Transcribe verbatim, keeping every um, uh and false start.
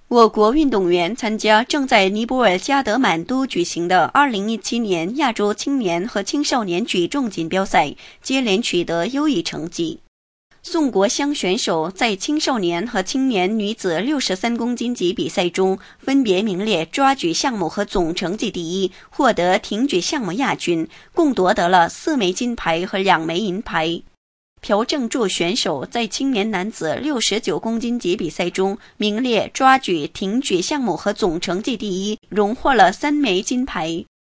我国运动员参加正在尼泊尔加德满都举行的二零一七年亚洲青年和青少年举重锦标赛，接连取得优异成绩。宋国香选手在青少年和青年女子六十三公斤级比赛中，分别名列抓举项目和总成绩第一，获得挺举项目亚军，共夺得了四枚金牌和两枚银牌。朴正柱选手在青年男子六十九公斤级比赛中，名列抓举、挺举项目和总成绩第一，荣获了三枚金牌。